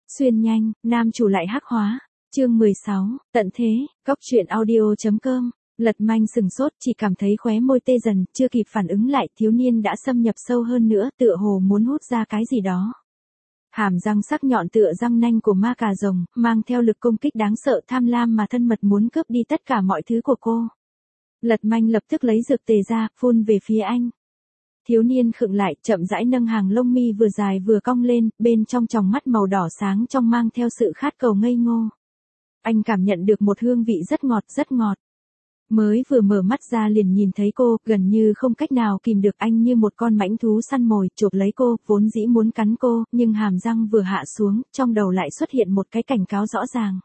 Xuyên nhanh, nam chủ lại hắc hóa. Chương 16, tận thế, Cóc truyện audio.com. Lật Manh sừng sốt, chỉ cảm thấy khóe môi tê dần, chưa kịp phản ứng lại, thiếu niên đã xâm nhập sâu hơn nữa, tựa hồ muốn hút ra cái gì đó. Hàm răng sắc nhọn tựa răng nanh của ma cà rồng, mang theo lực công kích đáng sợ, tham lam mà thân mật muốn cướp đi tất cả mọi thứ của cô. Lật Manh lập tức lấy dược tề ra, phun về phía anh. Thiếu niên khựng lại, chậm rãi nâng hàng lông mi vừa dài vừa cong lên, bên trong tròng mắt màu đỏ sáng trong mang theo sự khát cầu ngây ngô. Anh cảm nhận được một hương vị rất ngọt, rất ngọt. Mới vừa mở mắt ra liền nhìn thấy cô, gần như không cách nào kìm được, anh như một con mãnh thú săn mồi, chộp lấy cô, vốn dĩ muốn cắn cô, nhưng hàm răng vừa hạ xuống, trong đầu lại xuất hiện một cái cảnh cáo rõ ràng.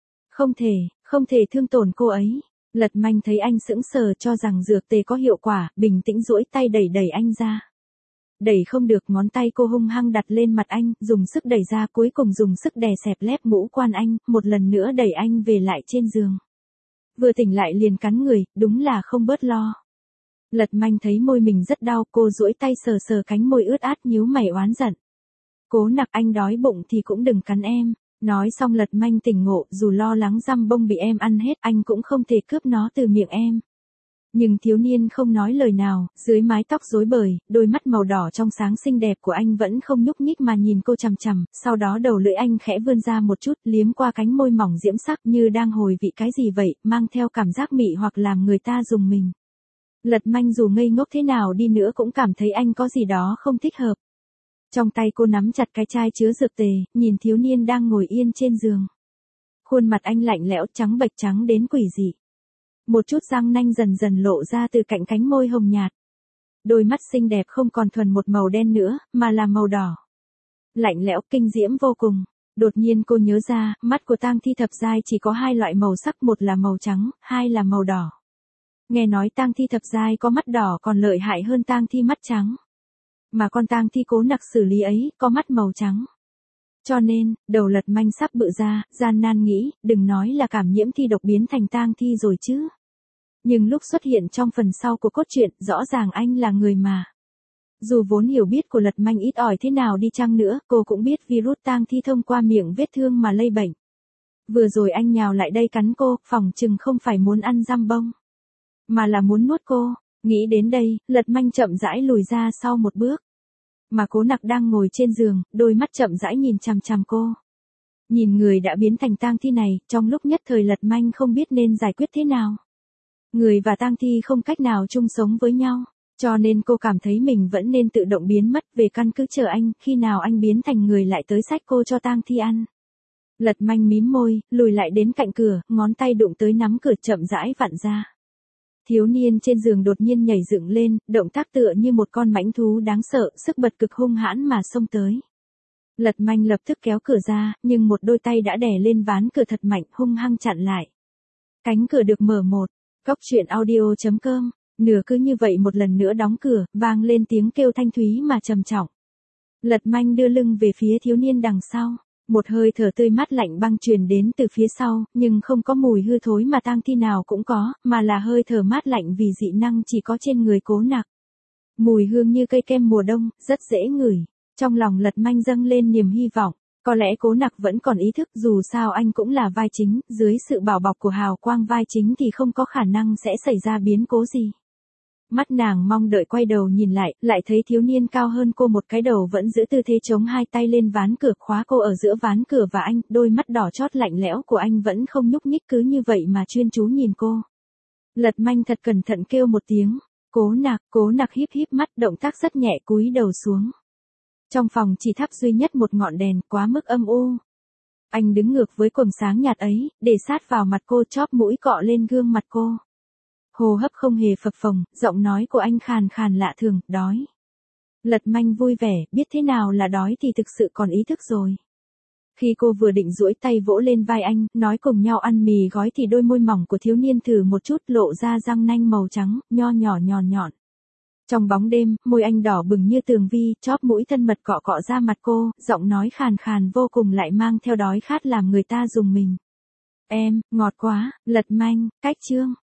Không thể thương tổn cô ấy. Lật Manh thấy anh sững sờ cho rằng dược tề có hiệu quả, bình tĩnh duỗi tay đẩy anh ra. Đẩy không được, ngón tay cô hung hăng đặt lên mặt anh, dùng sức đẩy ra, cuối cùng dùng sức đè xẹp lép ngũ quan anh, một lần nữa đẩy anh về lại trên giường. Vừa tỉnh lại liền cắn người, đúng là không bớt lo. Lật Manh thấy môi mình rất đau, cô duỗi tay sờ sờ cánh môi ướt át, nhíu mày oán giận. Cố Nặc, anh đói bụng thì cũng đừng cắn em. Nói xong Lật Manh tỉnh ngộ, dù lo lắng dăm bông bị em ăn hết, anh cũng không thể cướp nó từ miệng em. Nhưng thiếu niên không nói lời nào, dưới mái tóc rối bời, đôi mắt màu đỏ trong sáng xinh đẹp của anh vẫn không nhúc nhích mà nhìn cô chằm chằm, sau đó đầu lưỡi anh khẽ vươn ra một chút, liếm qua cánh môi mỏng diễm sắc như đang hồi vị cái gì vậy, mang theo cảm giác mị hoặc làm người ta rùng mình. Lật Manh dù ngây ngốc thế nào đi nữa cũng cảm thấy anh có gì đó không thích hợp. Trong tay cô nắm chặt cái chai chứa dược tề, nhìn thiếu niên đang ngồi yên trên giường. Khuôn mặt anh lạnh lẽo trắng bệch, trắng đến quỷ dị. Một chút răng nanh dần dần lộ ra từ cạnh cánh môi hồng nhạt. Đôi mắt xinh đẹp không còn thuần một màu đen nữa, mà là màu đỏ. Lạnh lẽo kinh diễm vô cùng. Đột nhiên cô nhớ ra, mắt của tang thi thập giai chỉ có hai loại màu sắc, một là màu trắng, hai là màu đỏ. Nghe nói tang thi thập giai có mắt đỏ còn lợi hại hơn tang thi mắt trắng. Mà con tang thi Cố Nặc xử lý ấy, có mắt màu trắng. Cho nên, đầu Lật Manh sắp bự ra, gian nan nghĩ, đừng nói là cảm nhiễm thi độc biến thành tang thi rồi chứ. Nhưng lúc xuất hiện trong phần sau của cốt truyện, rõ ràng anh là người mà. Dù vốn hiểu biết của Lật Manh ít ỏi thế nào đi chăng nữa, cô cũng biết virus tang thi thông qua miệng vết thương mà lây bệnh. Vừa rồi anh nhào lại đây cắn cô, phỏng chừng không phải muốn ăn giam bông, mà là muốn nuốt cô. Nghĩ đến đây, Lật Manh chậm rãi lùi ra sau một bước. Mà Cố Nặc đang ngồi trên giường, đôi mắt chậm rãi nhìn chằm chằm cô. Nhìn người đã biến thành tang thi này, trong lúc nhất thời Lật Manh không biết nên giải quyết thế nào. Người và tang thi không cách nào chung sống với nhau, cho nên cô cảm thấy mình vẫn nên tự động biến mất, về căn cứ chờ anh, khi nào anh biến thành người lại tới xách cô cho tang thi ăn. Lật Manh mím môi, lùi lại đến cạnh cửa, ngón tay đụng tới nắm cửa chậm rãi vặn ra. Thiếu niên trên giường đột nhiên nhảy dựng lên, động tác tựa như một con mãnh thú đáng sợ, sức bật cực hung hãn mà xông tới. Lật Manh lập tức kéo cửa ra, nhưng một đôi tay đã đè lên ván cửa thật mạnh, hung hăng chặn lại. Cánh cửa được mở một. Cóc truyện audio.com. Nửa cứ như vậy một lần nữa đóng cửa, vang lên tiếng kêu thanh thúy mà trầm trọng. Lật Manh đưa lưng về phía thiếu niên đằng sau. Một hơi thở tươi mát lạnh băng truyền đến từ phía sau, nhưng không có mùi hư thối mà tang thi nào cũng có, mà là hơi thở mát lạnh vì dị năng chỉ có trên người Cố Nặc. Mùi hương như cây kem mùa đông, rất dễ ngửi. Trong lòng Lật Manh dâng lên niềm hy vọng, có lẽ Cố Nặc vẫn còn ý thức, dù sao anh cũng là vai chính, dưới sự bảo bọc của hào quang vai chính thì không có khả năng sẽ xảy ra biến cố gì. Mắt nàng mong đợi quay đầu nhìn lại thấy thiếu niên cao hơn cô một cái đầu vẫn giữ tư thế chống hai tay lên ván cửa, khóa cô ở giữa ván cửa và anh, đôi mắt đỏ chót lạnh lẽo của anh vẫn không nhúc nhích, cứ như vậy mà chuyên chú nhìn cô. Lật Manh thật cẩn thận kêu một tiếng, Cố Nặc híp híp mắt, động tác rất nhẹ, cúi đầu xuống. Trong phòng chỉ thắp duy nhất một ngọn đèn, quá mức âm u. Anh đứng ngược với quầng sáng nhạt ấy, để sát vào mặt cô, chóp mũi cọ lên gương mặt cô. Hô hấp không hề phập phồng, giọng nói của anh khàn khàn lạ thường, đói. Lật Manh vui vẻ, biết thế nào là đói thì thực sự còn ý thức rồi. Khi cô vừa định duỗi tay vỗ lên vai anh, nói cùng nhau ăn mì gói thì đôi môi mỏng của thiếu niên thử một chút lộ ra răng nanh màu trắng, nho nhỏ nhọn nhọn. Trong bóng đêm, môi anh đỏ bừng như tường vi, chóp mũi thân mật cọ cọ ra mặt cô, giọng nói khàn khàn vô cùng lại mang theo đói khát làm người ta rùng mình. Em, ngọt quá. Lật Manh, cách chương.